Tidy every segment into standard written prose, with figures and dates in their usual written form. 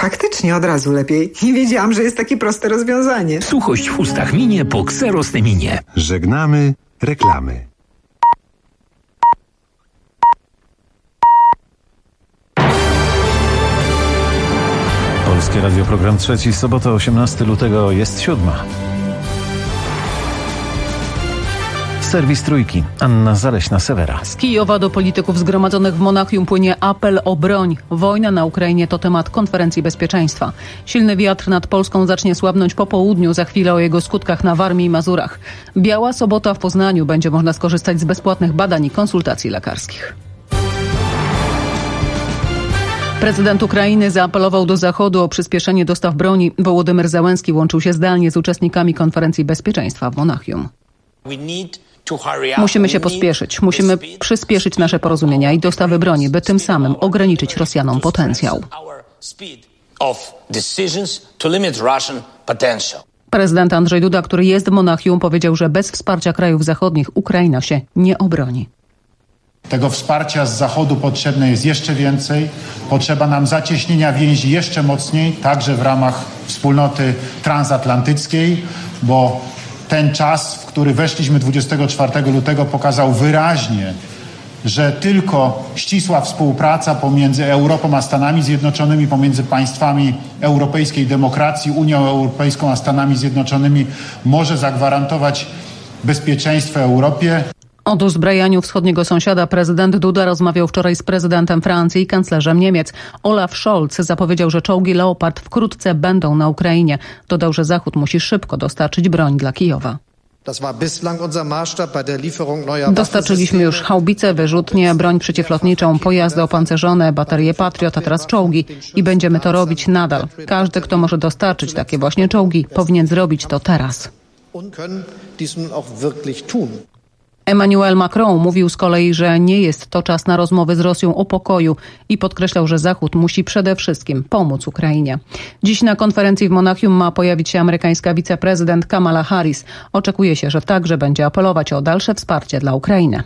Faktycznie od razu lepiej. Nie wiedziałam, że jest takie proste rozwiązanie. Suchość w ustach minie po Xerosteminie. Żegnamy reklamy. Polskie Radio, program trzeci, sobota 18 lutego, jest 7. Serwis Trójki. Anna Zaleśna-Sewera. Z Kijowa do polityków zgromadzonych w Monachium płynie apel o broń. Wojna na Ukrainie to temat konferencji bezpieczeństwa. Silny wiatr nad Polską zacznie słabnąć po południu. Za chwilę o jego skutkach na Warmii i Mazurach. Biała sobota w Poznaniu. Będzie można skorzystać z bezpłatnych badań i konsultacji lekarskich. Prezydent Ukrainy zaapelował do Zachodu o przyspieszenie dostaw broni. Wołodymyr Zełenski łączył się zdalnie z uczestnikami konferencji bezpieczeństwa w Monachium. Musimy się pospieszyć. Musimy przyspieszyć nasze porozumienia i dostawy broni, by tym samym ograniczyć Rosjanom potencjał. Prezydent Andrzej Duda, który jest w Monachium, powiedział, że bez wsparcia krajów zachodnich Ukraina się nie obroni. Tego wsparcia z Zachodu potrzebne jest jeszcze więcej. Potrzeba nam zacieśnienia więzi jeszcze mocniej, także w ramach wspólnoty transatlantyckiej, bo ten czas, w który weszliśmy 24 lutego, pokazał wyraźnie, że tylko ścisła współpraca pomiędzy Europą a Stanami Zjednoczonymi, pomiędzy państwami europejskiej demokracji, Unią Europejską a Stanami Zjednoczonymi może zagwarantować bezpieczeństwo Europie. O dozbrajaniu wschodniego sąsiada prezydent Duda rozmawiał wczoraj z prezydentem Francji i kanclerzem Niemiec. Olaf Scholz zapowiedział, że czołgi Leopard wkrótce będą na Ukrainie. Dodał, że Zachód musi szybko dostarczyć broń dla Kijowa. Dostarczyliśmy już haubice, wyrzutnie, broń przeciwlotniczą, pojazdy opancerzone, baterie Patriot, a teraz czołgi. I będziemy to robić nadal. Każdy, kto może dostarczyć takie właśnie czołgi, powinien zrobić to teraz. Emmanuel Macron mówił z kolei, że nie jest to czas na rozmowy z Rosją o pokoju i podkreślał, że Zachód musi przede wszystkim pomóc Ukrainie. Dziś na konferencji w Monachium ma pojawić się amerykańska wiceprezydent Kamala Harris. Oczekuje się, że także będzie apelować o dalsze wsparcie dla Ukrainy.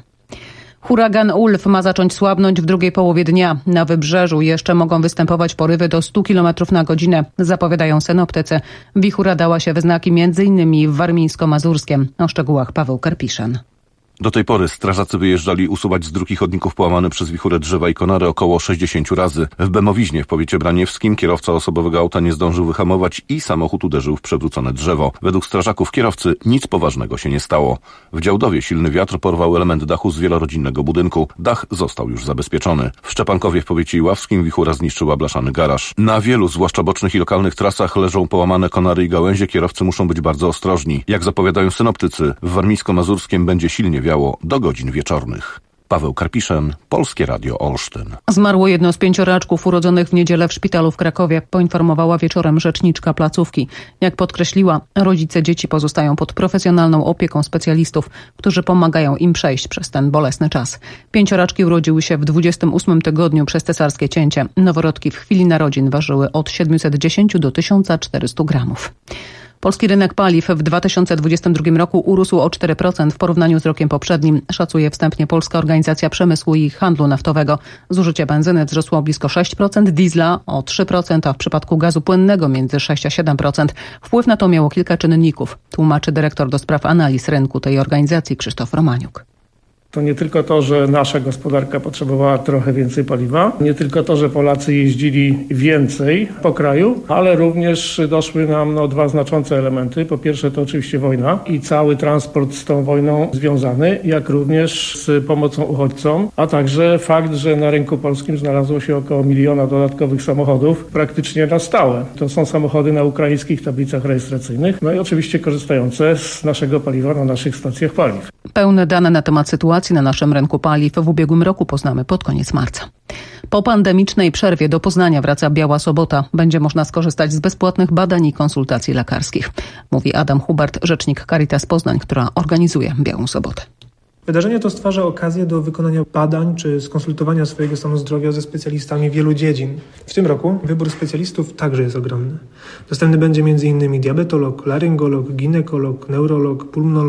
Huragan Ulf ma zacząć słabnąć w drugiej połowie dnia. Na wybrzeżu jeszcze mogą występować porywy do 100 km na godzinę, zapowiadają synoptycy. Wichura dała się we znaki m.in. w Warmińsko-Mazurskiem. O szczegółach Paweł Karpiszyn. Do tej pory strażacy wyjeżdżali usuwać z dróg i chodników połamane przez wichurę drzewa i konary około 60 razy. W Bemowiźnie w powiecie braniewskim kierowca osobowego auta nie zdążył wyhamować i samochód uderzył w przewrócone drzewo. Według strażaków kierowcy nic poważnego się nie stało. W Działdowie silny wiatr porwał element dachu z wielorodzinnego budynku. Dach został już zabezpieczony. W Szczepankowie w powiecie iławskim wichura zniszczyła blaszany garaż. Na wielu, zwłaszcza bocznych i lokalnych trasach leżą połamane konary i gałęzie. Kierowcy muszą być bardzo ostrożni. Jak zapowiadają synoptycy, w Warmińsko-Mazurskiem będzie silnie wiało do godzin wieczornych. Paweł Karpiszyn, Polskie Radio Olsztyn. Zmarło jedno z 5 urodzonych w niedzielę w szpitalu w Krakowie, poinformowała wieczorem rzeczniczka placówki. Jak podkreśliła, rodzice dzieci pozostają pod profesjonalną opieką specjalistów, którzy pomagają im przejść przez ten bolesny czas. 5 urodziły się w 28 tygodniu przez cesarskie cięcie. Noworodki w chwili narodzin ważyły od 710 do 1400 gramów. Polski rynek paliw w 2022 roku urósł o 4% w porównaniu z rokiem poprzednim, szacuje wstępnie Polska Organizacja Przemysłu i Handlu Naftowego. Zużycie benzyny wzrosło o blisko 6%, diesla o 3%, a w przypadku gazu płynnego między 6 a 7%. Wpływ na to miało kilka czynników, tłumaczy dyrektor do spraw analiz rynku tej organizacji Krzysztof Romaniuk. To nie tylko to, że nasza gospodarka potrzebowała trochę więcej paliwa, nie tylko to, że Polacy jeździli więcej po kraju, ale również doszły nam dwa znaczące elementy. Po pierwsze to oczywiście wojna i cały transport z tą wojną związany, jak również z pomocą uchodźcom, a także fakt, że na rynku polskim znalazło się około 1 miliona dodatkowych samochodów praktycznie na stałe. To są samochody na ukraińskich tablicach rejestracyjnych, no i oczywiście korzystające z naszego paliwa na naszych stacjach paliw. Pełne dane na temat sytuacji na naszym rynku paliw w ubiegłym roku poznamy pod koniec marca. Po pandemicznej przerwie do Poznania wraca Biała Sobota. Będzie można skorzystać z bezpłatnych badań i konsultacji lekarskich. Mówi Adam Hubert, rzecznik Caritas Poznań, która organizuje Białą Sobotę. Wydarzenie to stwarza okazję do wykonania badań czy skonsultowania swojego stanu zdrowia ze specjalistami wielu dziedzin. W tym roku wybór specjalistów także jest ogromny. Dostępny będzie m.in. diabetolog, laryngolog, ginekolog, neurolog, pulmonolog,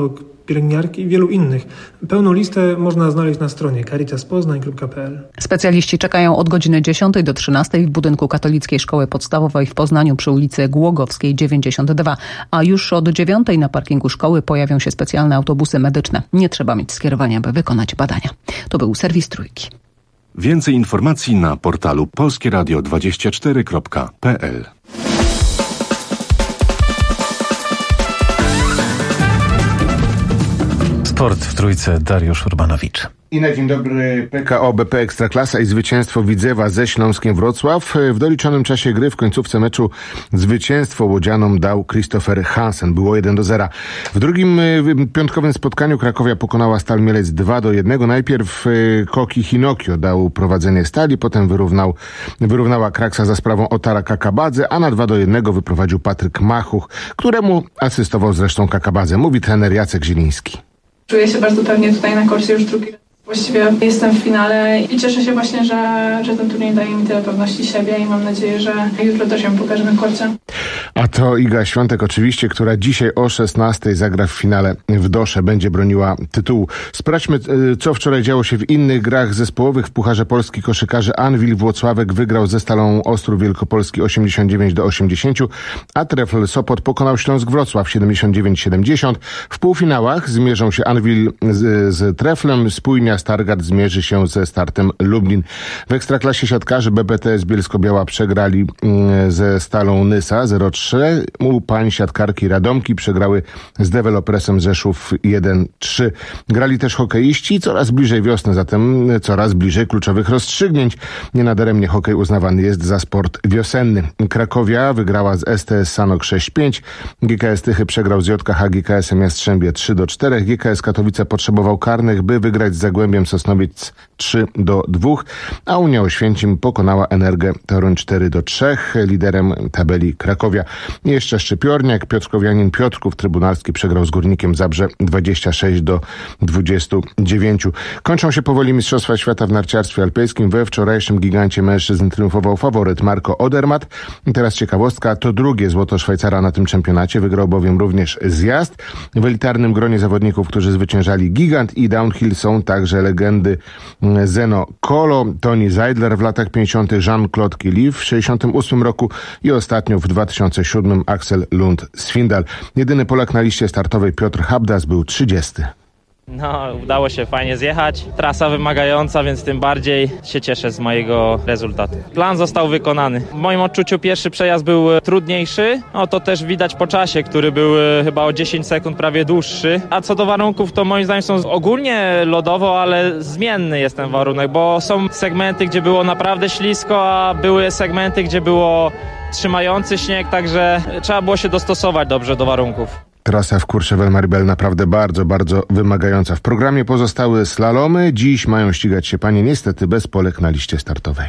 pielęgniarki i wielu innych. Pełną listę można znaleźć na stronie caritaspoznań.pl. Specjaliści czekają od godziny 10 do 13 w budynku Katolickiej Szkoły Podstawowej w Poznaniu przy ulicy Głogowskiej 92, a już od 9 na parkingu szkoły pojawią się specjalne autobusy medyczne. Nie trzeba mieć skierowania, by wykonać badania. To był serwis Trójki. Więcej informacji na portalu polskieradio24.pl. Sport w Trójce, Dariusz Urbanowicz. I na dzień dobry PKO BP Ekstraklasa i zwycięstwo Widzewa ze Śląskiem Wrocław. W doliczonym czasie gry w końcówce meczu zwycięstwo łodzianom dał Christopher Hansen. Było 1-0. W drugim piątkowym spotkaniu Krakowia pokonała Stal Mielec 2-1. Najpierw Koki Hinokio dał prowadzenie Stali, potem wyrównała Kraksa za sprawą Otara Kakabadze, a na 2-1 wyprowadził Patryk Machuch, któremu asystował zresztą Kakabadze. Mówi trener Jacek Zieliński. Czuję się bardzo pewnie tutaj na korcie już drugi raz. Właściwie jestem w finale i cieszę się właśnie, że ten turniej daje mi tyle pewności siebie i mam nadzieję, że jutro też ją pokażę na korcie. A to Iga Świątek oczywiście, która dzisiaj o 16:00 zagra w finale w Dosze, będzie broniła tytułu. Sprawdźmy, co wczoraj działo się w innych grach zespołowych. W Pucharze Polski koszykarzy Anwil Włocławek wygrał ze Stalą Ostrów Wielkopolski 89-80, a Trefl Sopot pokonał Śląsk Wrocław 79-70. W półfinałach zmierzą się Anwil z Treflem, Spójnia Stargard zmierzy się ze Startem Lublin. W Ekstraklasie siatkarzy BPTS Bielsko-Biała przegrali ze Stalą Nysa 0-3. U pań siatkarki Radomki przegrały z Dewelopersem Rzeszów 1-3. Grali też hokeiści, coraz bliżej wiosny, zatem coraz bliżej kluczowych rozstrzygnięć. Nie nadaremnie hokej uznawany jest za sport wiosenny. Krakowia wygrała z STS Sanok 6-5. GKS Tychy przegrał z JKH GKS-em Jastrzębie 3-4. GKS Katowice potrzebował karnych, by wygrać z Zagłębiem Sosnowiec 3-2, a Unia Oświęcim pokonała Energę Toruń 4-3. Liderem tabeli Krakowia. Jeszcze Szczypiorniak, Piotrkowianin Piotrków Trybunalski przegrał z Górnikiem Zabrze 26-29. Kończą się powoli Mistrzostwa Świata w narciarstwie alpejskim. We wczorajszym gigancie mężczyzn triumfował faworyt Marco Odermatt. I teraz ciekawostka, to drugie złoto Szwajcara na tym czempionacie. Wygrał bowiem również zjazd. W elitarnym gronie zawodników, którzy zwyciężali gigant i downhill, są także legendy Zeno Kolo, Toni Zeidler w latach 50., Jean-Claude Killy w 68 roku i ostatnio w 2007 Axel Lund Svindal. Jedyny Polak na liście startowej Piotr Habdas był 30. No, udało się fajnie zjechać. Trasa wymagająca, więc tym bardziej się cieszę z mojego rezultatu. Plan został wykonany. W moim odczuciu pierwszy przejazd był trudniejszy. No to też widać po czasie, który był chyba o 10 sekund prawie dłuższy. A co do warunków, to moim zdaniem są ogólnie lodowo, ale zmienny jest ten warunek, bo są segmenty, gdzie było naprawdę ślisko, a były segmenty, gdzie było trzymający śnieg, także trzeba było się dostosować dobrze do warunków. Trasa w Courchevel-Maribel naprawdę bardzo, bardzo wymagająca. W programie pozostały slalomy. Dziś mają ścigać się panie niestety bez Polek na liście startowej.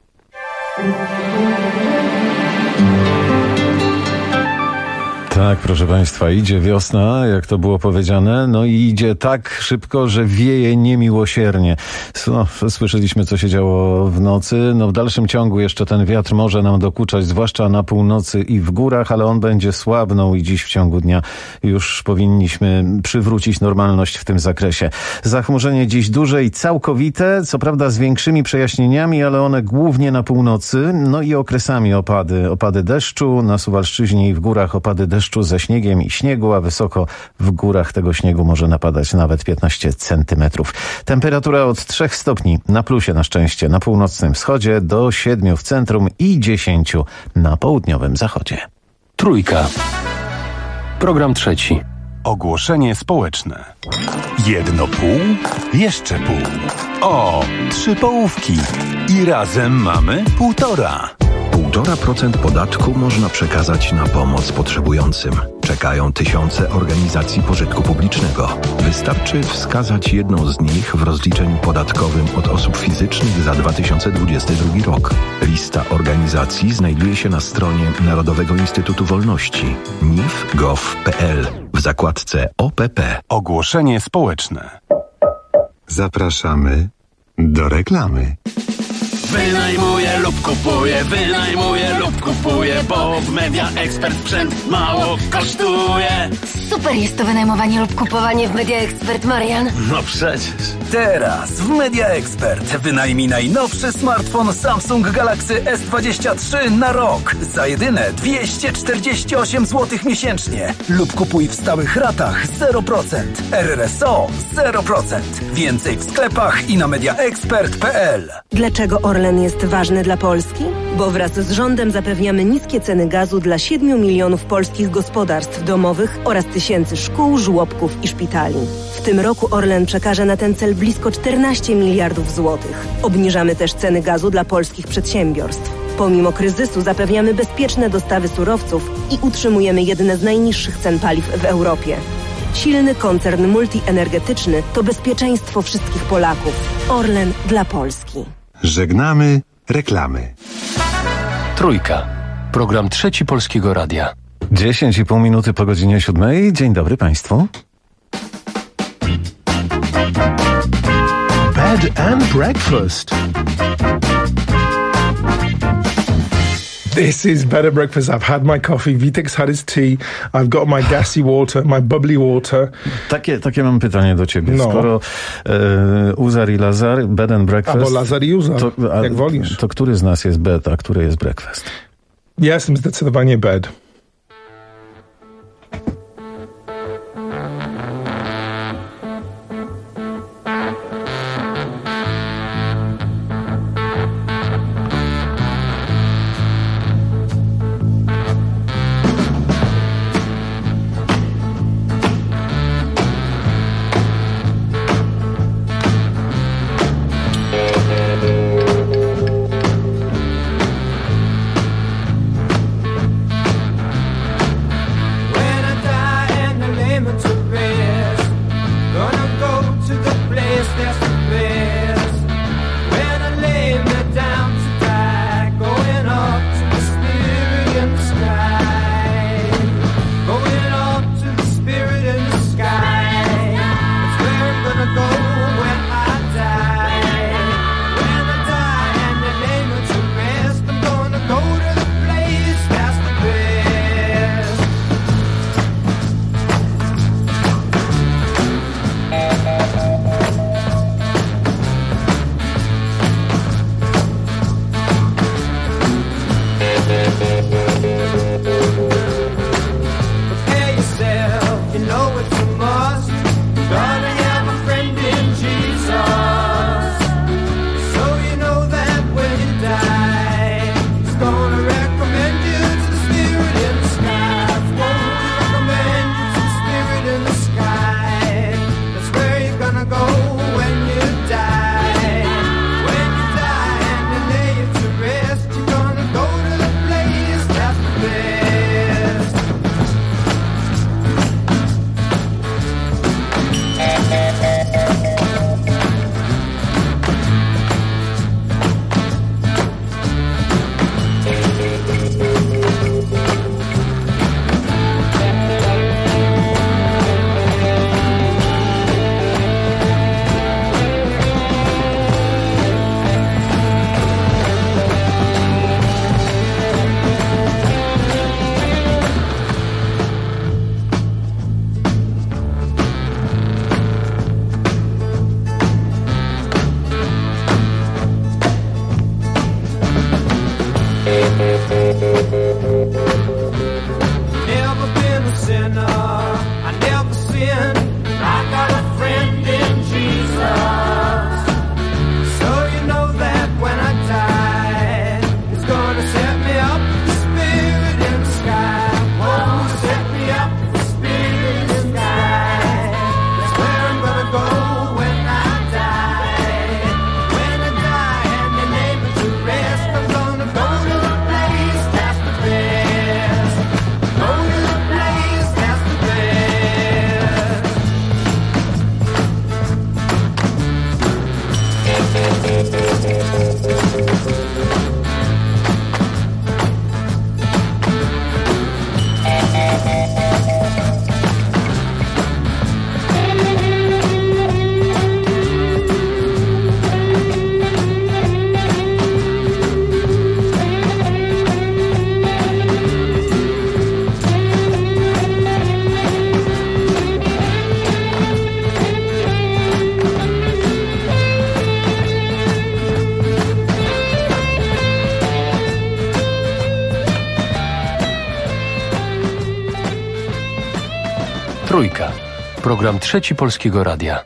Tak, proszę Państwa, idzie wiosna, jak to było powiedziane, no i idzie tak szybko, że wieje niemiłosiernie. No, słyszeliśmy, co się działo w nocy. No, w dalszym ciągu jeszcze ten wiatr może nam dokuczać, zwłaszcza na północy i w górach, ale on będzie słabnął i dziś w ciągu dnia już powinniśmy przywrócić normalność w tym zakresie. Zachmurzenie dziś duże i całkowite, co prawda z większymi przejaśnieniami, ale one głównie na północy, no i okresami opady deszczu, na Suwalszczyźnie i w górach opady deszczu ze śniegiem i śniegu, a wysoko w górach tego śniegu może napadać nawet 15 centymetrów. Temperatura od 3 stopni na plusie na szczęście na północnym wschodzie do 7 w centrum i 10 na południowym zachodzie. Trójka. Program trzeci. Ogłoszenie społeczne. 1,5? Jeszcze pół. O, 3 połówki. I razem mamy 1,5. 1,5% podatku można przekazać na pomoc potrzebującym. Czekają tysiące organizacji pożytku publicznego. Wystarczy wskazać jedną z nich w rozliczeniu podatkowym od osób fizycznych za 2022 rok. Lista organizacji znajduje się na stronie Narodowego Instytutu Wolności nif.gov.pl w zakładce OPP. Ogłoszenie społeczne. Zapraszamy do reklamy. Wynajmuję lub kupuję, bo w Media Expert sprzęt mało kosztuje. Super jest to wynajmowanie lub kupowanie w Media Expert, Marian. No przecież. Teraz w Media Expert wynajmij najnowszy smartfon Samsung Galaxy S23 na rok za jedyne 248 zł miesięcznie lub kupuj w stałych ratach 0%. RRSO 0%. Więcej w sklepach i na mediaexpert.pl. Dlaczego Orlen jest ważny dla Polski? Bo wraz z rządem zapewniamy niskie ceny gazu dla 7 milionów polskich gospodarstw domowych oraz tysięcy szkół, żłobków i szpitali. W tym roku Orlen przekaże na ten cel blisko 14 miliardów złotych. Obniżamy też ceny gazu dla polskich przedsiębiorstw. Pomimo kryzysu zapewniamy bezpieczne dostawy surowców i utrzymujemy jedne z najniższych cen paliw w Europie. Silny koncern multienergetyczny to bezpieczeństwo wszystkich Polaków. Orlen dla Polski. Żegnamy reklamy. Trójka. Program Trzeci Polskiego Radia. 10,5 minuty po godzinie 7. Dzień dobry Państwu. Bed and breakfast. This is Better Breakfast. I've had my coffee. Witek's had his tea. I've got my gassy water, my bubbly water. Takie mam pytanie do ciebie. No. Skoro Uzar i Lazar, bed and breakfast... Albo Lazar i Uzar, jak wolisz. To który z nas jest bed, a który jest breakfast? Ja jestem zdecydowanie bed. Trójka. Program Trzeci Polskiego Radia.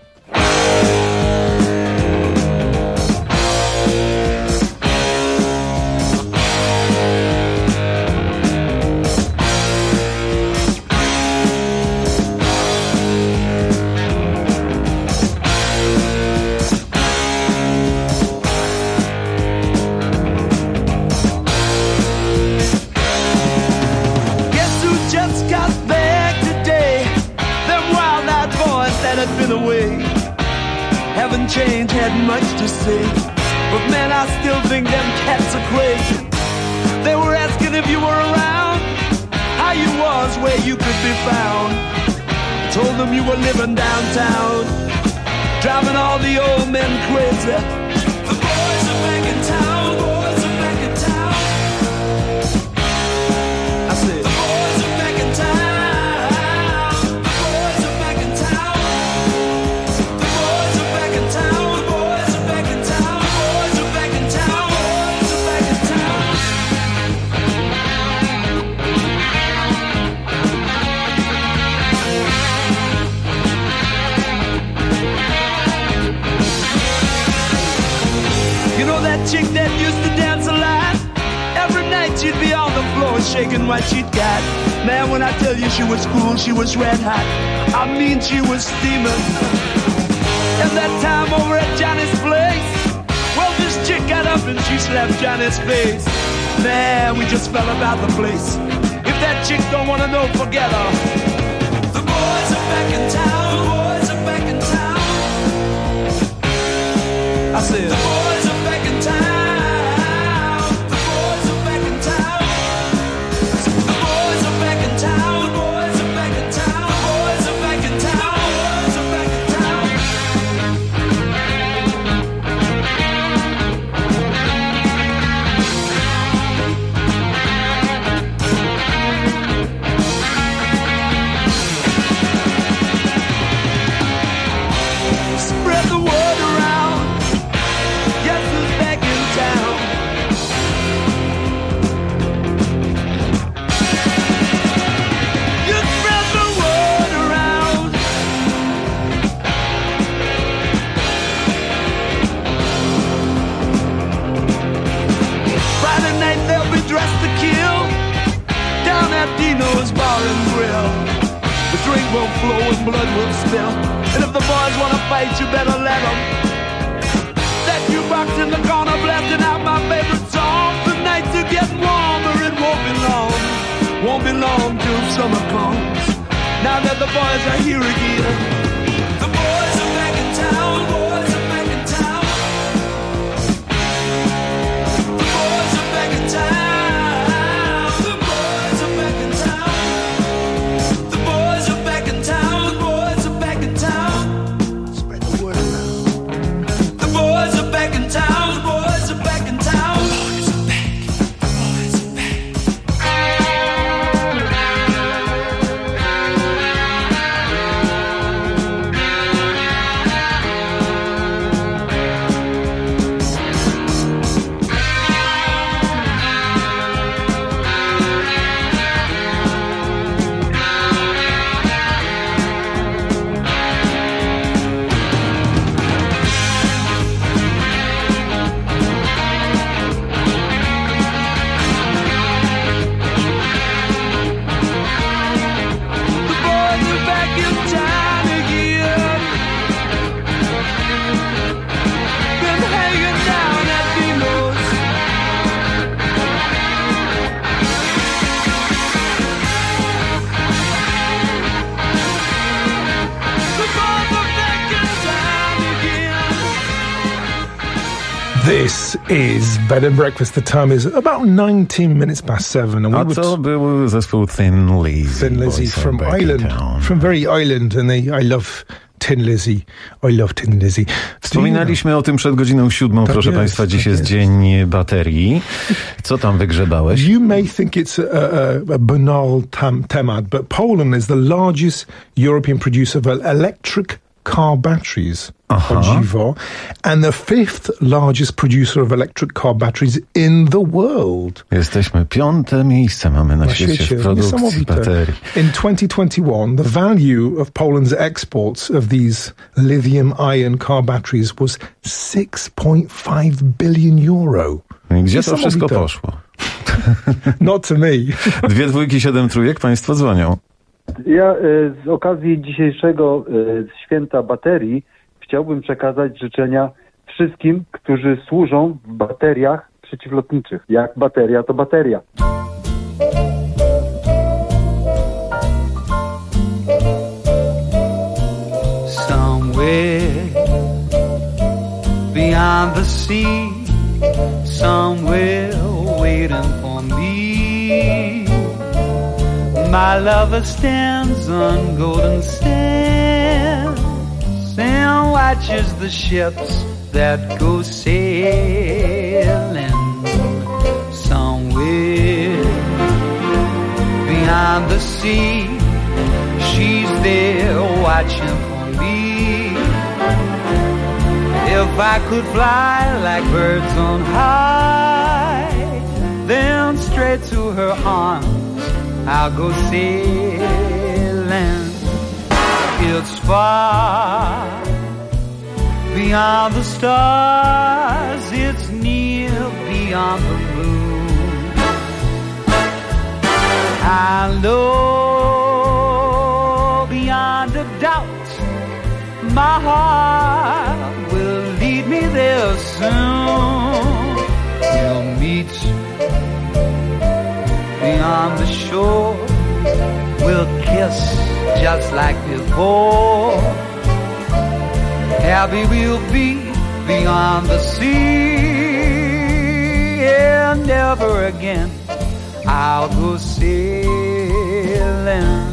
Change had much to say, but man, I still think them cats are crazy. They were asking if you were around, how you was, where you could be found. Told them you were living downtown, driving all the old men crazy. The boys are back in town, boys are back in town. I said, the boys are back in town. Chick that used to dance a lot, every night she'd be on the floor shaking what she'd got. Man, when I tell you she was cool, she was red hot. I mean, she was steaming. And that time over at Johnny's place, well, this chick got up and she slapped Johnny's face. Man, we just fell about the place. If that chick don't wanna know, forget her. The boys are back in town, the boys are back in town. I said, the boys are back in town. The boys are back in town. The boys are back in town. The boys are back in town. The boys are back in town. The boys are back in town. Spread the word around. Guess who's back in town? You spread the word around. Friday night they'll be dressed to kill down at Dino's Bar and Grill. The drink will flow and blood will spill. And if the boys wanna fight, you better let them. That jukebox in the corner blasting out my favorite song. The nights are getting warmer, it won't be long. Won't be long till summer comes. Now that the boys are here again. The boys are back in town, boys are back in town. The boys are back in town. The boys are back in town. The boys are back in town. The boys are back in town. Spread the word around. The boys are back in town. The boys are back in town. The boys are back. The boys are back. This is Bed and Breakfast. The time is about 19 minutes past 7. And A to był zespół Thin Lizzy. Thin Lizzy from Ireland. From very Ireland. And I love Tin Lizzy. I love Tin Lizzy. Wspominaliśmy o tym przed godziną 7, proszę Państwa. Dziś jest dzień baterii. Co tam wygrzebałeś? You may think it's a banal temat, but Poland is the largest European producer of electric car batteries. o dziwo, and the 5th largest producer of electric car batteries in the world. Jesteśmy 5. miejsce mamy na świecie w produkcji baterii. In 2021, the value of Poland's exports of these lithium-ion car batteries was 6.5 billion euro. I gdzie to wszystko poszło? Not to me. 2 dwójki, 7 trójek, państwo dzwonią. Ja z okazji dzisiejszego święta baterii chciałbym przekazać życzenia wszystkim, którzy służą w bateriach przeciwlotniczych. Jak bateria, to bateria. Somewhere beyond the sea, somewhere waiting for me, my lover stands on golden sands and watches the ships that go sailing. Somewhere beyond the sea, she's there watching for me. If I could fly like birds on high, then straight to her arms I'll go sailing. It's far beyond the stars, it's near beyond the moon. I know beyond a doubt my heart will lead me there soon. We'll meet beyond the shore, we'll kiss just like before. Happy we'll be beyond the sea, and never again I'll go sailing.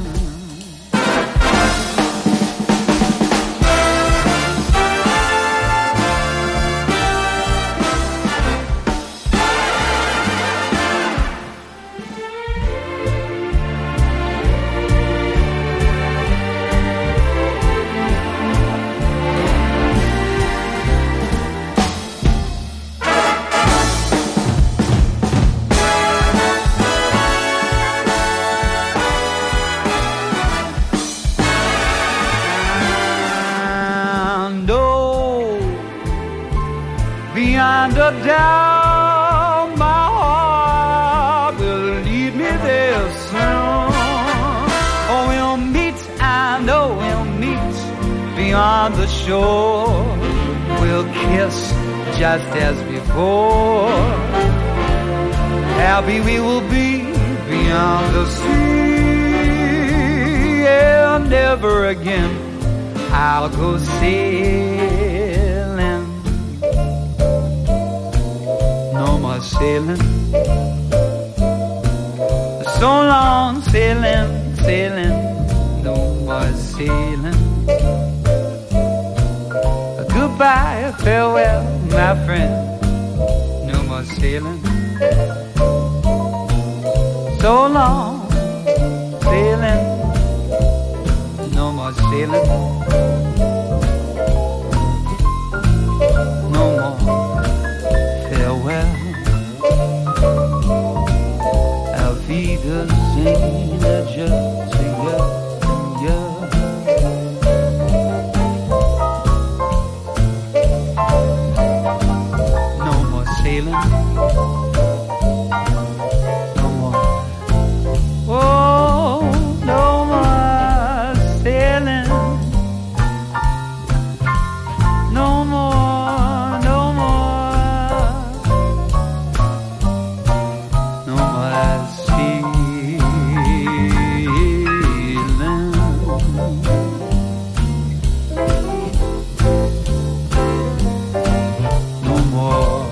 Beyond a doubt, my heart will lead me there soon. Oh, we'll meet, I know we'll meet beyond the shore. We'll kiss just as before. Happy we will be beyond the sea, and never again I'll go sailing. No more sailing, so long sailing, sailing, no more sailing. Goodbye, farewell, my friend, no more sailing. So long sailing, no more sailing. No more farewell. Auf Wiedersehen, adieu, adieu, adieu. No more sailing. No more. Oh, no more sailing. No more, no more. No more sailing. No more.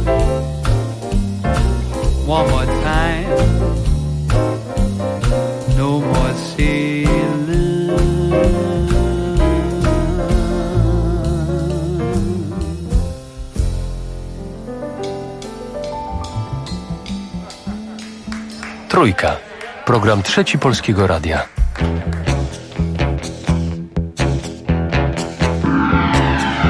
One more time. No more Trójka. Program Trzeci Polskiego Radia.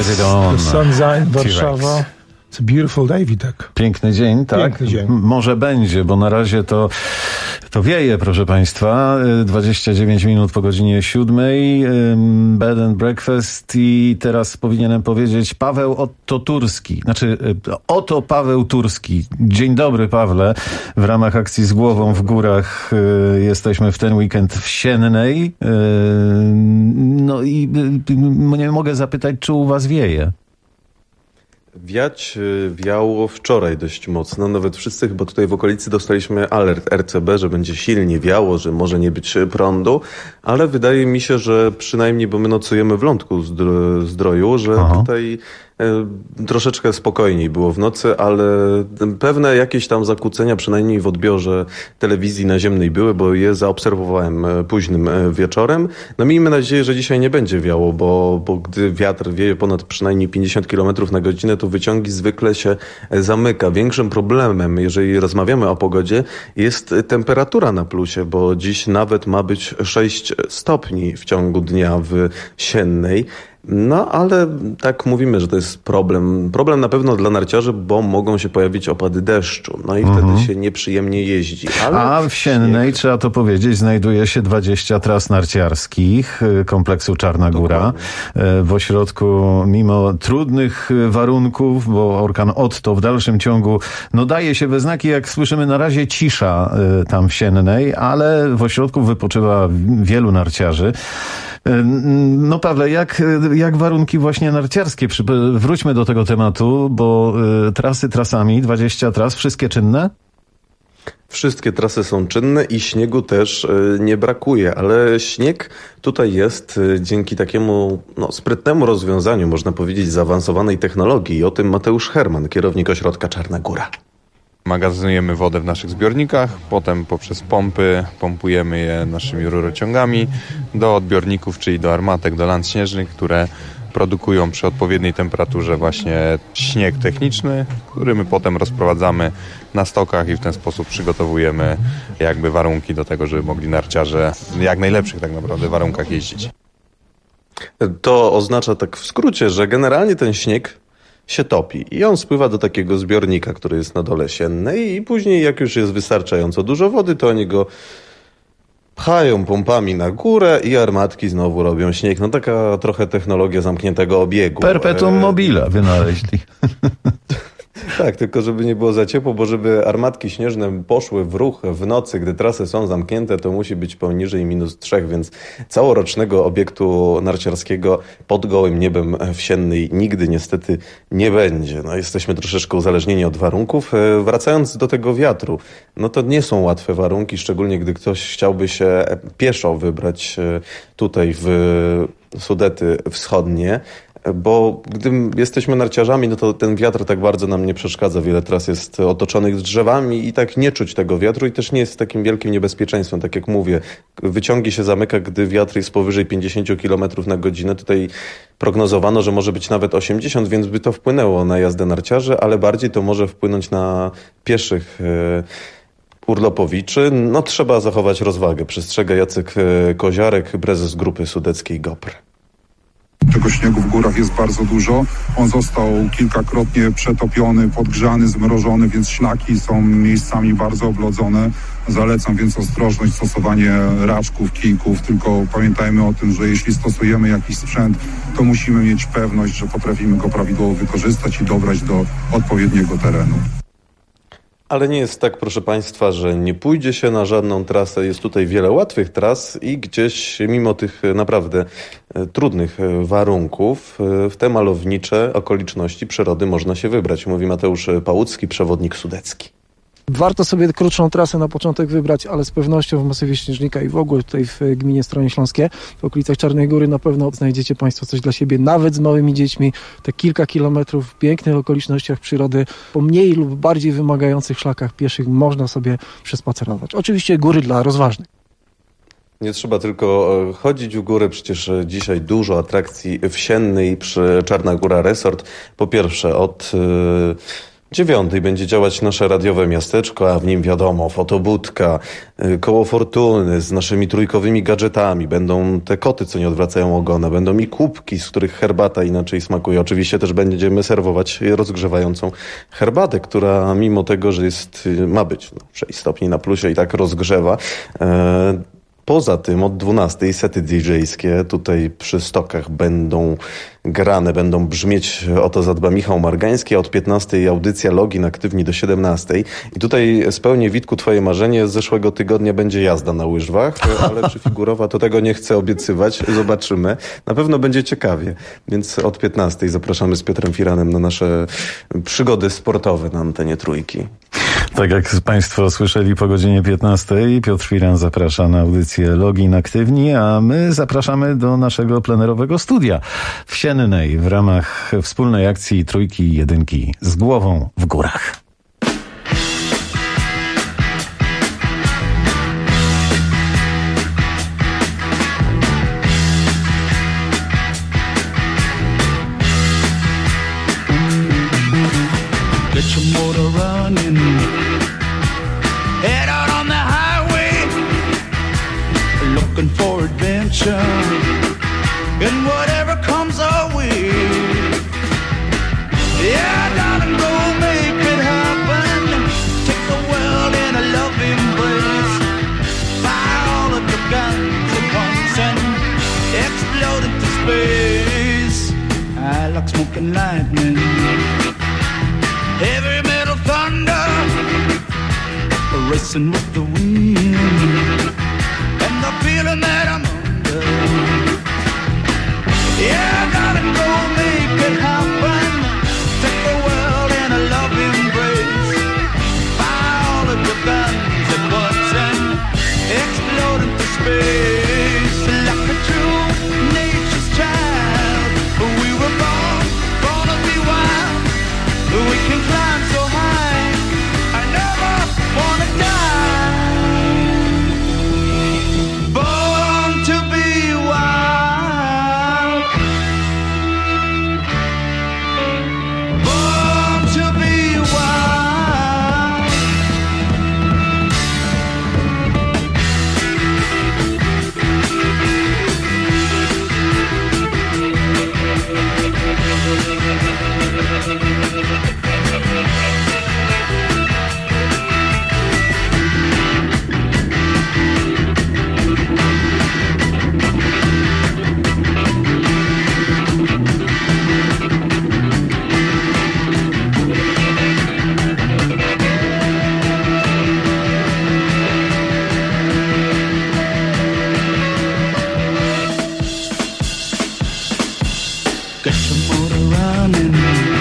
Get It On. The sun's out in T-Rex. Warszawa. It's a beautiful day, Witek. Piękny dzień, tak? Piękny dzień. Może będzie, bo na razie to wieje, proszę Państwa. 29 minut po godzinie 7. Bed and Breakfast i teraz powinienem powiedzieć Paweł Otto Turski. Oto Paweł Turski. Dzień dobry, Pawle. W ramach akcji Z głową w górach jesteśmy w ten weekend w Siennej. No i nie mogę zapytać, czy u Was wieje? Wiało wczoraj dość mocno, nawet wszyscy chyba tutaj w okolicy dostaliśmy alert RCB, że będzie silnie wiało, że może nie być prądu, ale wydaje mi się, że przynajmniej, bo my nocujemy w Lądku Zdroju, że tutaj troszeczkę spokojniej było w nocy, ale pewne jakieś tam zakłócenia przynajmniej w odbiorze telewizji naziemnej były, bo je zaobserwowałem późnym wieczorem. No miejmy nadzieję, że dzisiaj nie będzie wiało, bo gdy wiatr wieje ponad przynajmniej 50 km na godzinę, to wyciągi zwykle się zamyka. Większym problemem, jeżeli rozmawiamy o pogodzie, jest temperatura na plusie, bo dziś nawet ma być 6 stopni w ciągu dnia w Siennej. No, ale tak mówimy, że to jest problem. Problem na pewno dla narciarzy, bo mogą się pojawić opady deszczu. No i wtedy się nieprzyjemnie jeździ. A w Siennej, trzeba to powiedzieć, znajduje się 20 tras narciarskich kompleksu Czarna Góra. W ośrodku, mimo trudnych warunków, bo orkan Otto w dalszym ciągu daje się we znaki, jak słyszymy na razie cisza tam w Siennej, ale w ośrodku wypoczywa wielu narciarzy. No Pawle, jak warunki właśnie narciarskie? Wróćmy do tego tematu, bo trasy trasami, 20 tras, wszystkie czynne? Wszystkie trasy są czynne i śniegu też nie brakuje, ale śnieg tutaj jest dzięki takiemu sprytnemu rozwiązaniu, można powiedzieć, zaawansowanej technologii. I o tym Mateusz Herman, kierownik ośrodka Czarna Góra. Magazynujemy wodę w naszych zbiornikach, potem poprzez pompy pompujemy je naszymi rurociągami do odbiorników, czyli do armatek, do land śnieżnych, które produkują przy odpowiedniej temperaturze właśnie śnieg techniczny, który my potem rozprowadzamy na stokach i w ten sposób przygotowujemy warunki do tego, żeby mogli narciarze w jak najlepszych tak naprawdę warunkach jeździć. To oznacza tak w skrócie, że generalnie ten śnieg się topi i on spływa do takiego zbiornika, który jest na dole Siennej i później jak już jest wystarczająco dużo wody, to oni go pchają pompami na górę i armatki znowu robią śnieg. Taka trochę technologia zamkniętego obiegu. Perpetuum mobile wynaleźli. Tak, tylko żeby nie było za ciepło, bo żeby armatki śnieżne poszły w ruch w nocy, gdy trasy są zamknięte, to musi być poniżej -3, więc całorocznego obiektu narciarskiego pod gołym niebem w Siennej nigdy niestety nie będzie. Jesteśmy troszeczkę uzależnieni od warunków. Wracając do tego wiatru, to nie są łatwe warunki, szczególnie gdy ktoś chciałby się pieszo wybrać tutaj w Sudety Wschodnie. Bo gdy jesteśmy narciarzami, to ten wiatr tak bardzo nam nie przeszkadza. Wiele tras jest otoczonych drzewami i tak nie czuć tego wiatru i też nie jest takim wielkim niebezpieczeństwem. Tak jak mówię, wyciągi się zamyka, gdy wiatr jest powyżej 50 km na godzinę. Tutaj prognozowano, że może być nawet 80, więc by to wpłynęło na jazdę narciarzy, ale bardziej to może wpłynąć na pieszych urlopowiczy. Trzeba zachować rozwagę. Przestrzega Jacek Koziarek, prezes grupy sudeckiej GOPR. Tego śniegu w górach jest bardzo dużo. On został kilkakrotnie przetopiony, podgrzany, zmrożony, więc szlaki są miejscami bardzo oblodzone. Zalecam więc ostrożność, stosowanie raczków, kijków, tylko pamiętajmy o tym, że jeśli stosujemy jakiś sprzęt, to musimy mieć pewność, że potrafimy go prawidłowo wykorzystać i dobrać do odpowiedniego terenu. Ale nie jest tak, proszę Państwa, że nie pójdzie się na żadną trasę. Jest tutaj wiele łatwych tras i gdzieś, mimo tych naprawdę trudnych warunków, w te malownicze okoliczności przyrody można się wybrać, mówi Mateusz Pałucki, przewodnik sudecki. Warto sobie krótszą trasę na początek wybrać, ale z pewnością w masywie Śnieżnika i w ogóle tutaj w gminie Stronie Śląskie, w okolicach Czarnej Góry na pewno znajdziecie Państwo coś dla siebie, nawet z małymi dziećmi. Te kilka kilometrów w pięknych okolicznościach przyrody, po mniej lub bardziej wymagających szlakach pieszych można sobie przespacerować. Oczywiście góry dla rozważnych. Nie trzeba tylko chodzić w górę, przecież dzisiaj dużo atrakcji w Siennej przy Czarna Góra Resort. Po pierwsze od 9 będzie działać nasze radiowe miasteczko, a w nim wiadomo, fotobudka, koło fortuny z naszymi trójkowymi gadżetami. Będą te koty, co nie odwracają ogona. Będą i kubki, z których herbata inaczej smakuje. Oczywiście też będziemy serwować rozgrzewającą herbatę, która mimo tego, że ma być 6 stopni na plusie i tak rozgrzewa. Poza tym od 12 sety DJ-skie tutaj przy stokach będą grane, będą brzmieć O to zadba Michał Margański, a od 15 audycja Login Aktywni do 17. I tutaj spełnię, Witku, twoje marzenie. Z zeszłego tygodnia będzie jazda na łyżwach, ale czy figurowa, to tego nie chcę obiecywać. Zobaczymy. Na pewno będzie ciekawie. Więc od 15 zapraszamy z Piotrem Firanem na nasze przygody sportowe na antenie Trójki. Tak jak Państwo słyszeli po godzinie 15, Piotr Firan zaprasza na audycję Login Aktywni, a my zapraszamy do naszego plenerowego studia w Siennej w ramach wspólnej akcji Trójki i Jedynki z głową w górach. Get your motor running. Head out on the highway, looking for adventure, and whatever comes our way. Yeah, darling, go make it happen. Take the world in a loving embrace. Fire all of your guns at once and explode into space. I like smoking lightning, heavy metal thunder, racing with the wind, and the feeling that I'm under. Yeah, darling, go make it happen. Take the world in a loving embrace. Fire all of your guns at once and explode into space. Like a true nature's child, we were born to be wild. We can climb so high, I never wanna die. Born to be wild. Born to be wild. Get your motor running.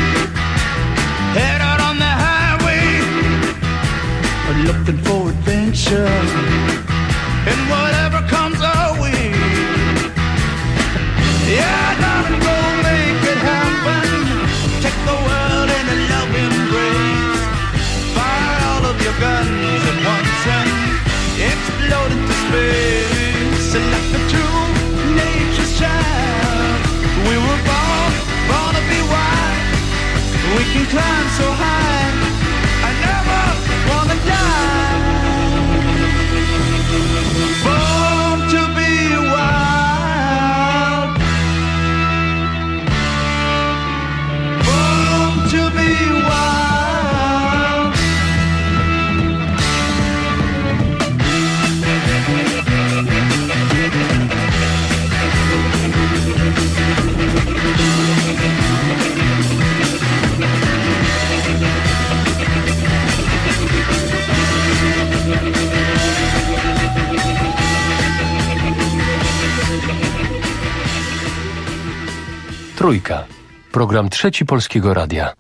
Head out on the highway, looking for adventure, and whatever comes our way. Yeah, darling, go make it happen. Take the world in a loving embrace. Fire all of your guns at once and explode into space. Like a true nature's child, we were born to be wild. We can climb so high, I never wanna die. Born to be wild. Born to be wild. Trójka. Program Trzeci Polskiego Radia.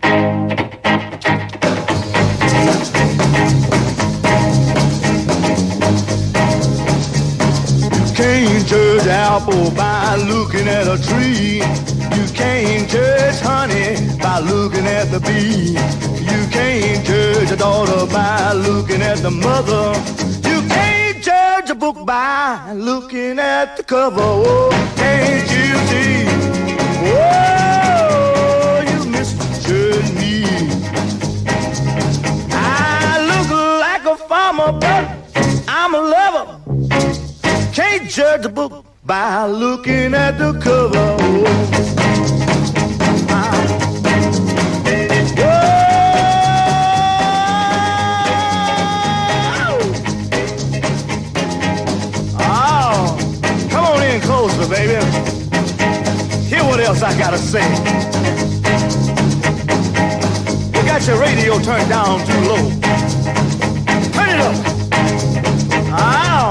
Can't judge apple by looking at a tree. You can't judge honey by looking at the bee. You can't judge a daughter by looking at the mother. You can't judge a book by looking at the cover. Oh, can't you see? Oh, you misjudge me. can't judge a book by looking at the cover. Closer, baby. Hear what else I gotta say. You got your radio turned down too low. Turn it up. Ow.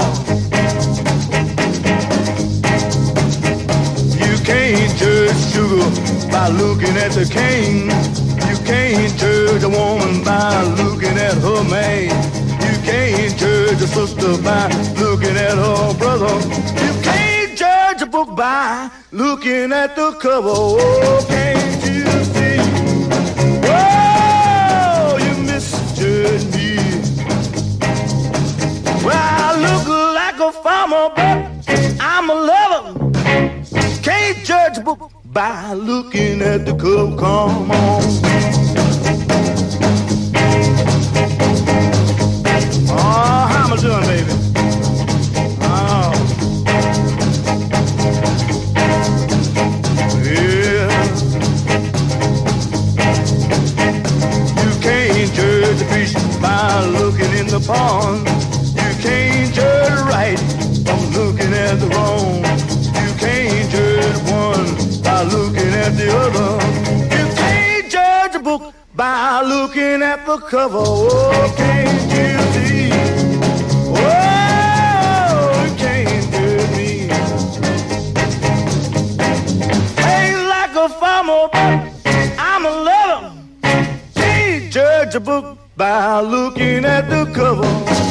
You can't judge sugar by looking at the cane. You can't judge a woman by looking at her man. You can't judge a sister by looking at her brother. You can't judge a book by looking at the cover. Oh, can't you see? Oh, you misjudge me. Well, I look like a farmer, but I'm a lover. Can't judge a book by looking at the cover. Come on. Oh, how am I doing, baby? Oh. Yeah. You can't judge a fish by looking in the pond. You can't judge right from looking at the wrong. You can't judge one by looking at the other. You can't judge a book by looking at the cover. Oh, can't you see? Oh, you can't judge me. Ain't like a farmer, but I'm a lover. Can't judge a book by looking at the cover.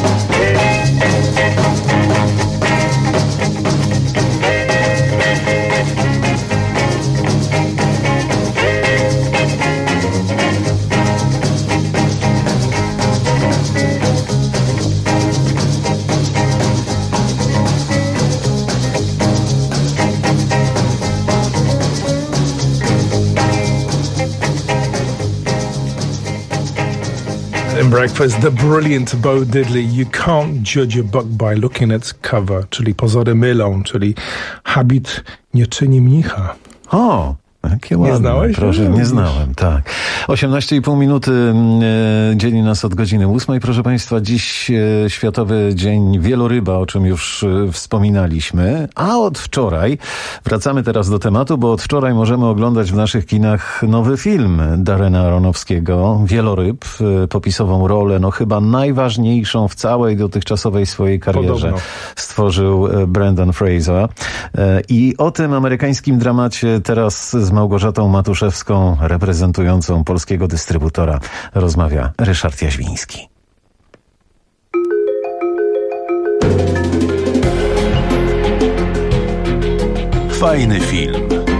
In Breakfast, the brilliant Bo Diddley. You can't judge a book by looking at its cover, czyli pozory mylą, czyli habit nie czyni mnicha. O! Jakie ładne. Nie znałeś? Proszę, nie znałem, tak. 18,5 minuty dzieli nas od godziny 8. Proszę Państwa, dziś Światowy Dzień Wieloryba, o czym już wspominaliśmy. A od wczoraj, wracamy teraz do tematu, bo od wczoraj możemy oglądać w naszych kinach nowy film Darrena Aronofskiego, Wieloryb. Popisową rolę, no chyba najważniejszą w całej dotychczasowej swojej karierze stworzył Brendan Fraser. I o tym amerykańskim dramacie teraz z Małgorzatą Matuszewską, reprezentującą polskiego dystrybutora, rozmawia Ryszard Jaźwiński. Fajny film.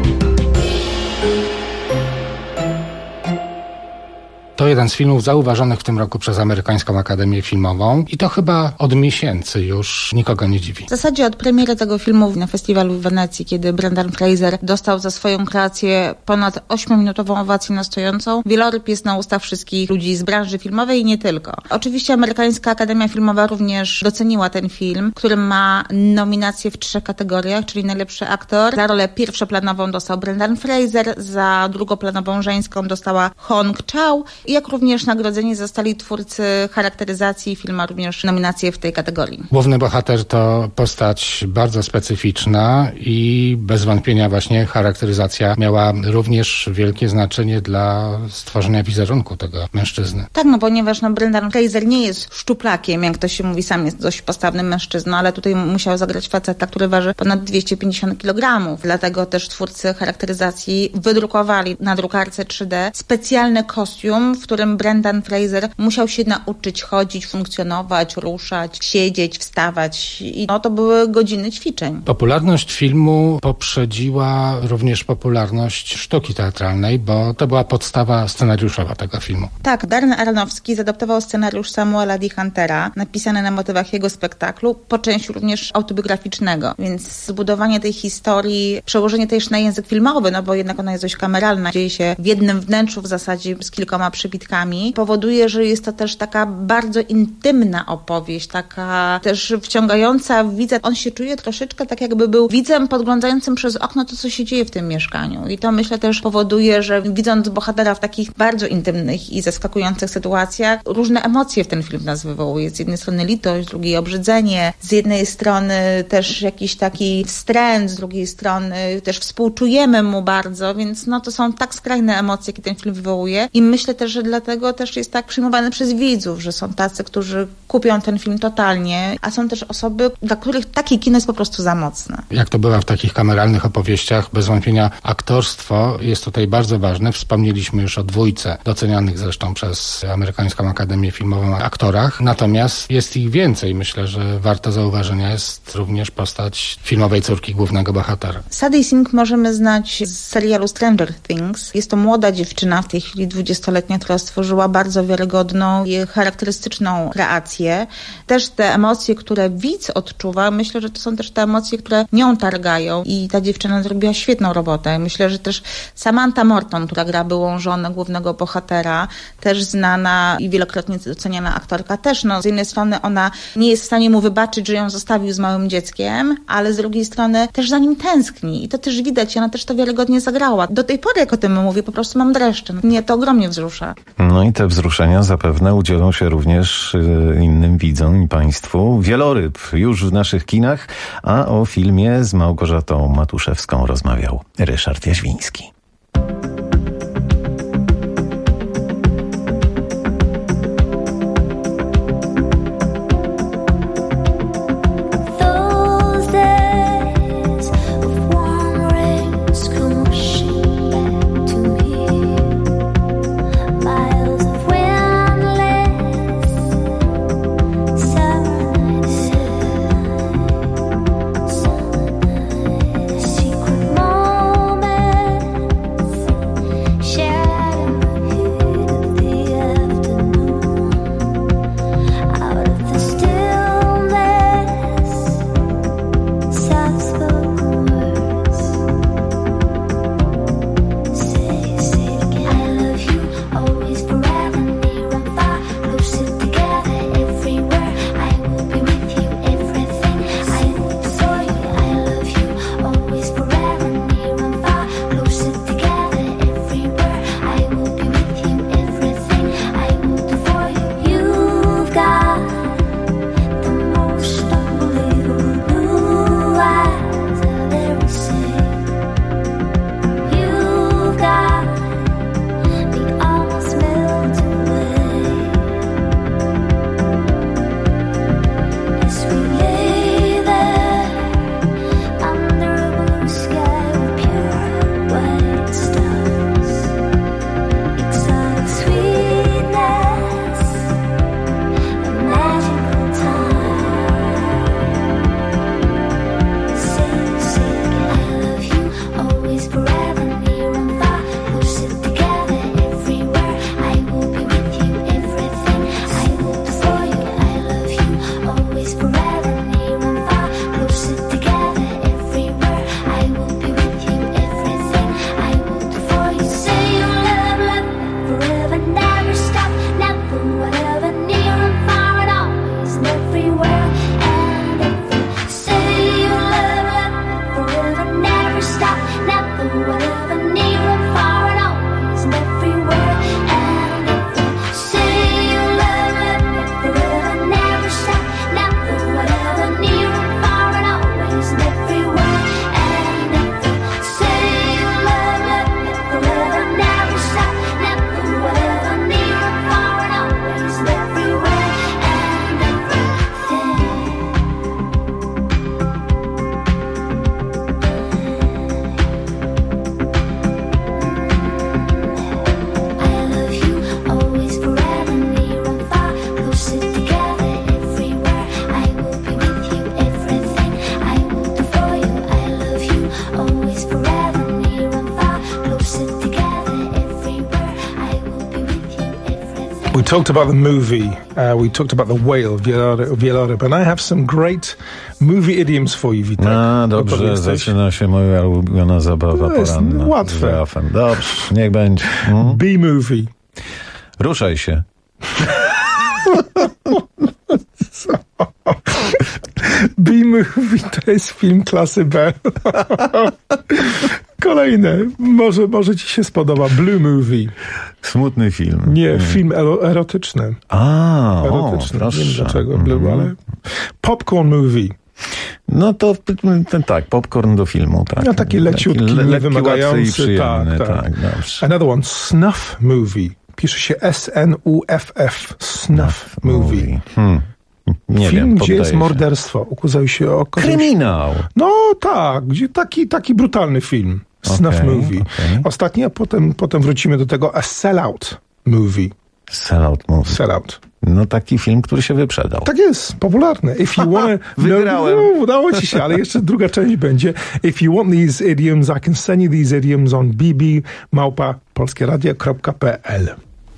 To jeden z filmów zauważonych w tym roku przez Amerykańską Akademię Filmową i to chyba od miesięcy już nikogo nie dziwi. W zasadzie od premiery tego filmu na festiwalu w Wenecji, kiedy Brendan Fraser dostał za swoją kreację ponad 8-minutową owację na stojącą, Wieloryb jest na ustach wszystkich ludzi z branży filmowej i nie tylko. Oczywiście Amerykańska Akademia Filmowa również doceniła ten film, który ma nominacje w 3 kategoriach, czyli najlepszy aktor. Za rolę pierwszoplanową dostał Brendan Fraser, za drugoplanową żeńską dostała Hong Chau, jak również nagrodzeni zostali twórcy charakteryzacji. Film ma również nominacje w tej kategorii. Główny bohater to postać bardzo specyficzna i bez wątpienia właśnie charakteryzacja miała również wielkie znaczenie dla stworzenia wizerunku tego mężczyzny. Tak, ponieważ Brendan Fraser nie jest szczuplakiem, jak to się mówi, sam jest dość postawnym mężczyzną, ale tutaj musiał zagrać faceta, który waży ponad 250 kg. Dlatego też twórcy charakteryzacji wydrukowali na drukarce 3D specjalny kostium, w którym Brendan Fraser musiał się nauczyć chodzić, funkcjonować, ruszać, siedzieć, wstawać. I to były godziny ćwiczeń. Popularność filmu poprzedziła również popularność sztuki teatralnej, bo to była podstawa scenariuszowa tego filmu. Tak, Darren Aronofsky zadaptował scenariusz Samuela D. Huntera, napisany na motywach jego spektaklu, po części również autobiograficznego. Więc zbudowanie tej historii, przełożenie też na język filmowy, bo jednak ona jest dość kameralna, dzieje się w jednym wnętrzu w zasadzie z kilkoma przyjaciółmi, przybitkami, powoduje, że jest to też taka bardzo intymna opowieść, taka też wciągająca widza. On się czuje troszeczkę tak, jakby był widzem podglądającym przez okno to, co się dzieje w tym mieszkaniu. I to myślę też powoduje, że widząc bohatera w takich bardzo intymnych i zaskakujących sytuacjach, różne emocje w ten film nas wywołuje. Z jednej strony litość, z drugiej obrzydzenie, z jednej strony też jakiś taki wstręt, z drugiej strony też współczujemy mu bardzo, więc to są tak skrajne emocje, jakie ten film wywołuje i myślę też, że dlatego też jest tak przyjmowany przez widzów, że są tacy, którzy kupią ten film totalnie, a są też osoby, dla których takie kino jest po prostu za mocne. Jak to bywa w takich kameralnych opowieściach, bez wątpienia aktorstwo jest tutaj bardzo ważne. Wspomnieliśmy już o 2 docenianych zresztą przez Amerykańską Akademię Filmową aktorach, natomiast jest ich więcej. Myślę, że warto zauważenia jest również postać filmowej córki głównego bohatera. Sadie Sink możemy znać z serialu Stranger Things. Jest to młoda dziewczyna, w tej chwili 20-letnia, która stworzyła bardzo wiarygodną i charakterystyczną kreację. Też te emocje, które widz odczuwa, myślę, że to są też te emocje, które nią targają i ta dziewczyna zrobiła świetną robotę. Myślę, że też Samantha Morton, która gra byłą żonę głównego bohatera, też znana i wielokrotnie doceniana aktorka, też z jednej strony ona nie jest w stanie mu wybaczyć, że ją zostawił z małym dzieckiem, ale z drugiej strony też za nim tęskni i to też widać, ona też to wiarygodnie zagrała. Do tej pory, jak o tym mówię, po prostu mam dreszcze. Mnie to ogromnie wzrusza. No i te wzruszenia zapewne udzielą się również innym widzom i państwu. Wieloryb już w naszych kinach, a o filmie z Małgorzatą Matuszewską rozmawiał Ryszard Jaźwiński. We talked about the movie, we talked about The Whale, Wieloryb, and I have some great movie idioms for you, Witek. A, dobrze, zaczyna się moja ulubiona zabawa poranna. Łatwe. Dobrze, niech będzie. B-movie. Ruszaj się. B-Movie to jest film klasy B. Kolejne. Może ci się spodoba. Blue Movie. Smutny film. Nie, film erotyczny. Erotyczny. Proszę. Nie wiem dlaczego Blue, ale... Popcorn Movie. No to tak, popcorn do filmu. Tak. No taki leciutki, niewymagający. I przyjemny, tak. Another one, Snuff Movie. Pisze się S-N-U-F-F. Snuff Movie. Nie film, wiem, gdzie jest się. morderstwo. Ukazał się o... Kryminał. No tak, gdzie taki brutalny film. Snuff Movie. Ostatni, a potem wrócimy do tego. A Sellout Movie. Sellout Movie. Sellout. No taki film, który się wyprzedał. Tak jest, popularny. If you wanna, wygrałem. Udało ci się, ale jeszcze druga część będzie. If you want these idioms, I can send you these idioms on bb@polskieradio.pl.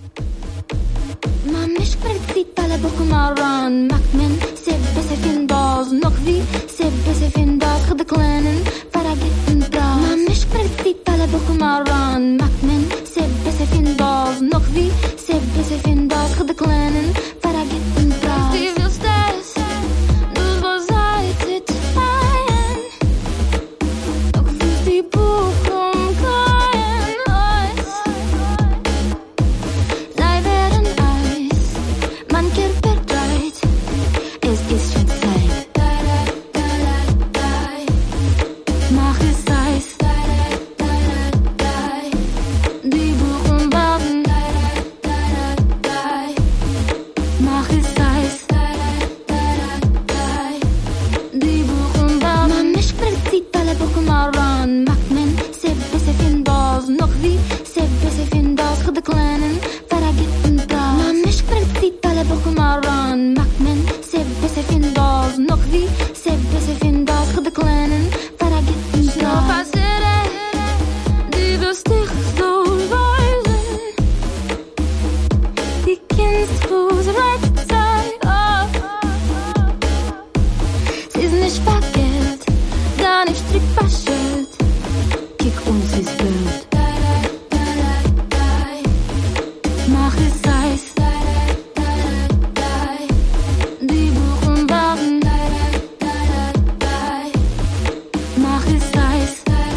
ما مش برتزيد على بوكو مران مكمن سيب بس فين باز نقفي سيب بس فين باز خد كلانن فرقت من براز ما مش برتزيد على بوكو مران مكمن سيب بس فين باز نقفي سيب بس فين باز خد كلانن فرقت من براز Steve your status dus was uit het fijn Naqfi fi boekom kain Zij werden ijs Man kerper draait Es ist schon Zeit Mach es Eis Die Buchen warten Mach es Eis Die Buchen warten Man مش برتزيد على بوكو مران مكمن سيب بس فين باز نقفي سيب بس فين باز خد كلانن فرقت من براز ما مش برتزيد على بوكو مران مكمن سيب بس فين باز نقفي سيب بس فين باز خد كلانن فرقت من براز Die wirst dich so weisen Die kennst Fuß rechte Zeit Sie ist nicht verkehrt Gar nicht strikt verschütt Kick uns ins Bild Mach es Eis Die Buchen warten Mach es Eis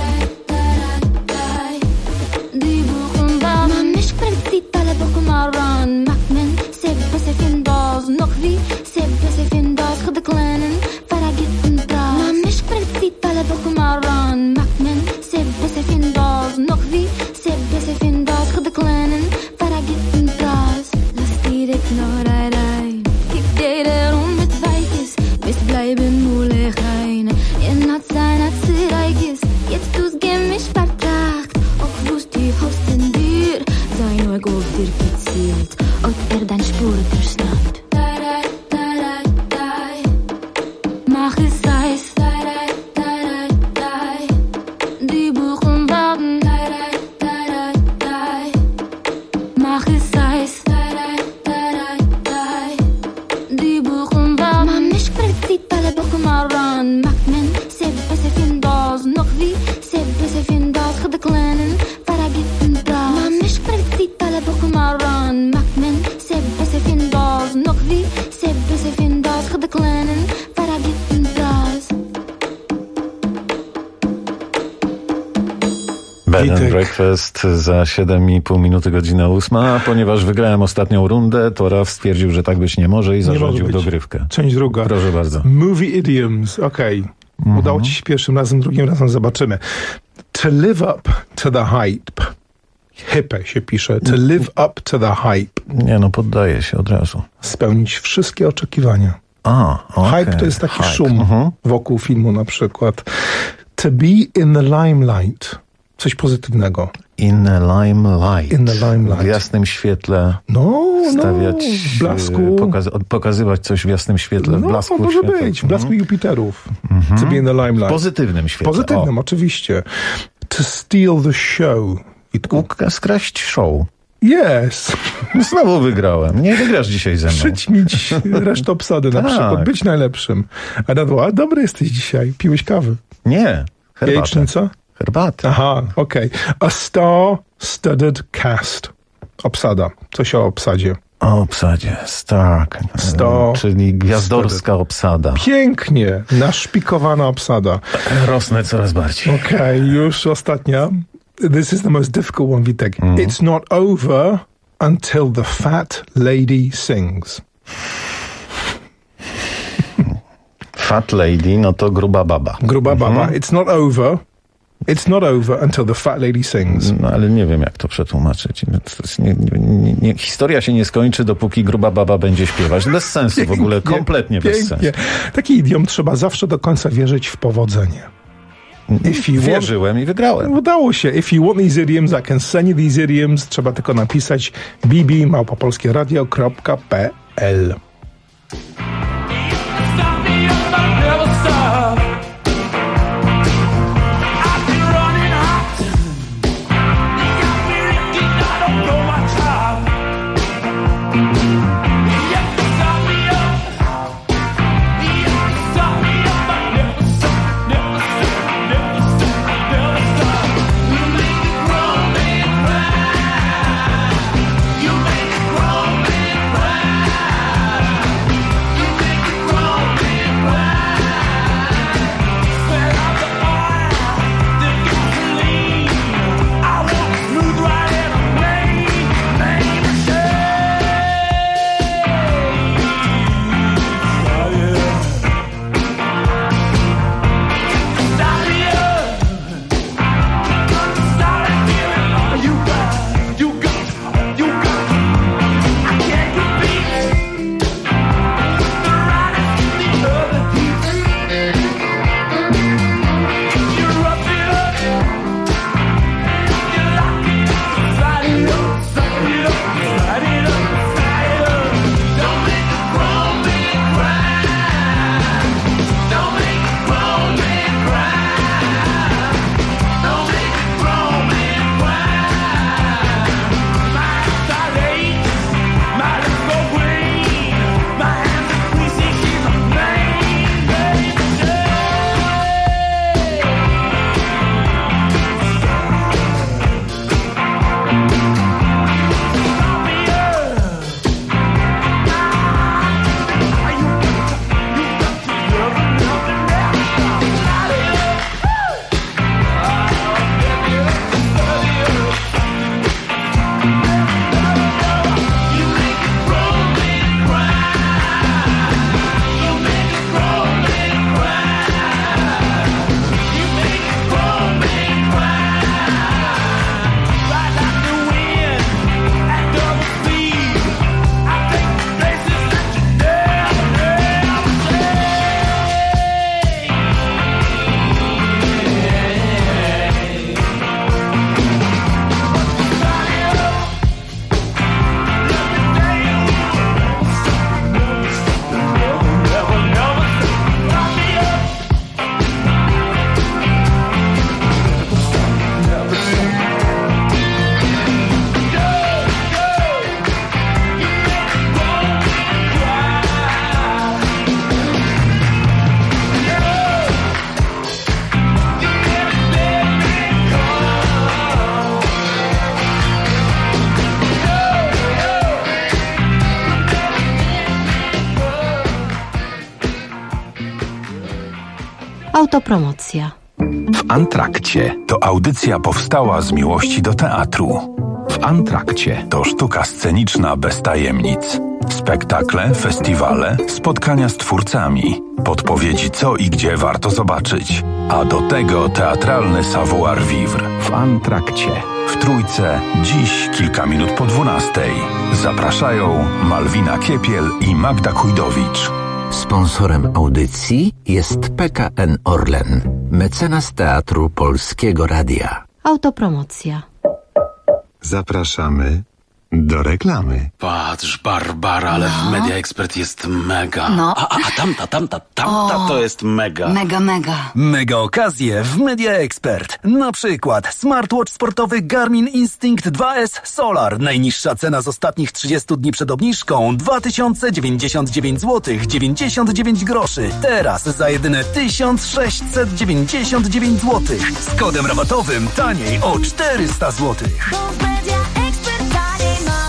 Die Buchen warten ما مش برتزيد على بوكو مران مكمن سيب بس فين باز نقفي سيب بس فين باز خد كلانن فرقت من براز ما مش برتزيد على بوكو مران مكمن سيب بس فين باز نقفي سيب بس فين باز خد كلانن فرقت من براز Lass direkt noch rein Kick jeder mit Weikes Bis bleiben nur Lechaine In hat seiner Zereigis Jetzt du's mich vertragt Auch wusst die Haust in dir Sein Ego auf dir gezielt Und dein Spur verschnappt Mach es Eis Die Buchen warten Mach es Eis Die Buchen warten ما مش برتزيد على بوكو مران مكمن سيب بس فين باز نقفي سيب بس فين باز خد كلانن فرقت من براز ما مش برتزيد على بوكو مران مكمن سيب بس فين باز نقفي سيب بس فين باز خد كلانن فرقت من براز Bed and Breakfast za 7,5 minuty, godzina 8. A ponieważ wygrałem ostatnią rundę, to Raf stwierdził, że tak być nie może i zarządził dogrywkę. Część druga. Proszę bardzo. Movie idioms. Okej. Udało ci się pierwszym razem, drugim razem zobaczymy. To live up to the hype. Hype się pisze. To live up to the hype. Nie no, poddaję się od razu. Spełnić wszystkie oczekiwania. Hype to jest taki szum wokół filmu na przykład. To be in the limelight. Coś pozytywnego. In the limelight. In the limelight. W jasnym świetle. Stawiać, w blasku. Pokazywać coś w jasnym świetle, w blasku może światła. być. W blasku Jupiterów. To be in the limelight. W pozytywnym świetle. Pozytywnym, oczywiście. To steal the show. Skraść show. Yes. Znowu wygrałem. Nie wygrasz dzisiaj ze mną. Przyćmić resztę obsady na przykład. Być najlepszym. A dobry jesteś dzisiaj. Piłeś kawy? Nie. Herbatę. Jajecznica? Herbatę. Aha, okej. A star-studded cast. Obsada. Coś o obsadzie. O obsadzie, tak. Czyli gwiazdorska obsada. Pięknie, naszpikowana obsada. Rosnę coraz bardziej. Okej, już ostatnia. This is the most difficult one, Witek. It's not over until the fat lady sings. Fat lady, no to gruba baba. Gruba baba. It's not over. It's not over until the fat lady sings. No ale nie wiem, jak to przetłumaczyć. Historia się nie skończy, dopóki gruba baba będzie śpiewać. Bez sensu w ogóle, kompletnie bez sensu. Taki idiom, trzeba zawsze do końca wierzyć w powodzenie. Wierzyłem i wygrałem. Udało się. If you want these idioms, I can send you these idioms. Trzeba tylko napisać bb@polskieradio.pl. Autopromocja. W Antrakcie to audycja powstała z miłości do teatru. W Antrakcie to sztuka sceniczna bez tajemnic. Spektakle, festiwale, spotkania z twórcami, podpowiedzi co i gdzie warto zobaczyć. A do tego teatralny savoir-vivre. W Antrakcie. W Trójce, dziś kilka minut po 12:00. Zapraszają Malwina Kiepiel i Magda Kujdowicz. Sponsorem audycji jest PKN Orlen, mecenas Teatru Polskiego Radia. Autopromocja. Zapraszamy do reklamy. Patrz, Barbara, ale w Media Expert jest mega. No. A tamta to jest mega. Mega. Mega okazje w Media Expert. Na przykład smartwatch sportowy Garmin Instinct 2S Solar. Najniższa cena z ostatnich 30 dni przed obniżką 2099 zł 99 groszy. Teraz za jedyne 1699 zł. Z kodem rabatowym taniej o 400 zł. Media Expert, taniej ma.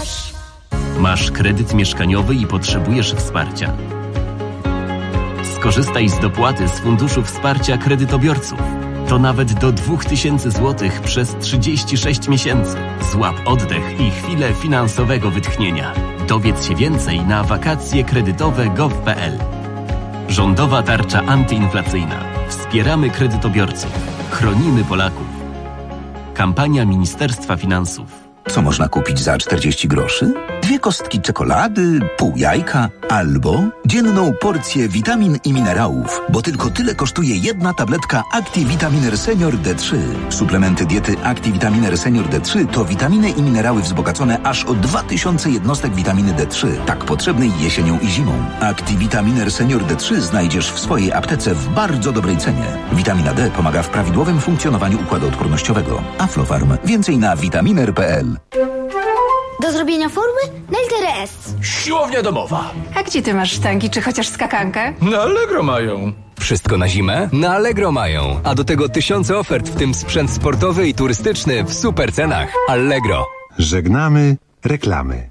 Masz kredyt mieszkaniowy i potrzebujesz wsparcia? Skorzystaj z dopłaty z Funduszu Wsparcia Kredytobiorców. To nawet do 2000 zł przez 36 miesięcy. Złap oddech i chwilę finansowego wytchnienia. Dowiedz się więcej na wakacjekredytowe.gov.pl. Rządowa tarcza antyinflacyjna. Wspieramy kredytobiorców. Chronimy Polaków. Kampania Ministerstwa Finansów. Co można kupić za 40 groszy? 2 kostki czekolady, pół jajka albo dzienną porcję witamin i minerałów, bo tylko tyle kosztuje jedna tabletka ActiVitaminer Senior D3. Suplementy diety ActiVitaminer Senior D3 to witaminy i minerały wzbogacone aż o 2000 jednostek witaminy D3, tak potrzebnej jesienią i zimą. ActiVitaminer Senior D3 znajdziesz w swojej aptece w bardzo dobrej cenie. Witamina D pomaga w prawidłowym funkcjonowaniu układu odpornościowego. Aflofarm. Więcej na vitaminer.pl. Do zrobienia formy na literę S. Siłownia domowa. A gdzie ty masz sztangi, czy chociaż skakankę? Na Allegro mają. Wszystko na zimę? Na Allegro mają. A do tego tysiące ofert, w tym sprzęt sportowy i turystyczny w super cenach. Allegro. Żegnamy reklamy.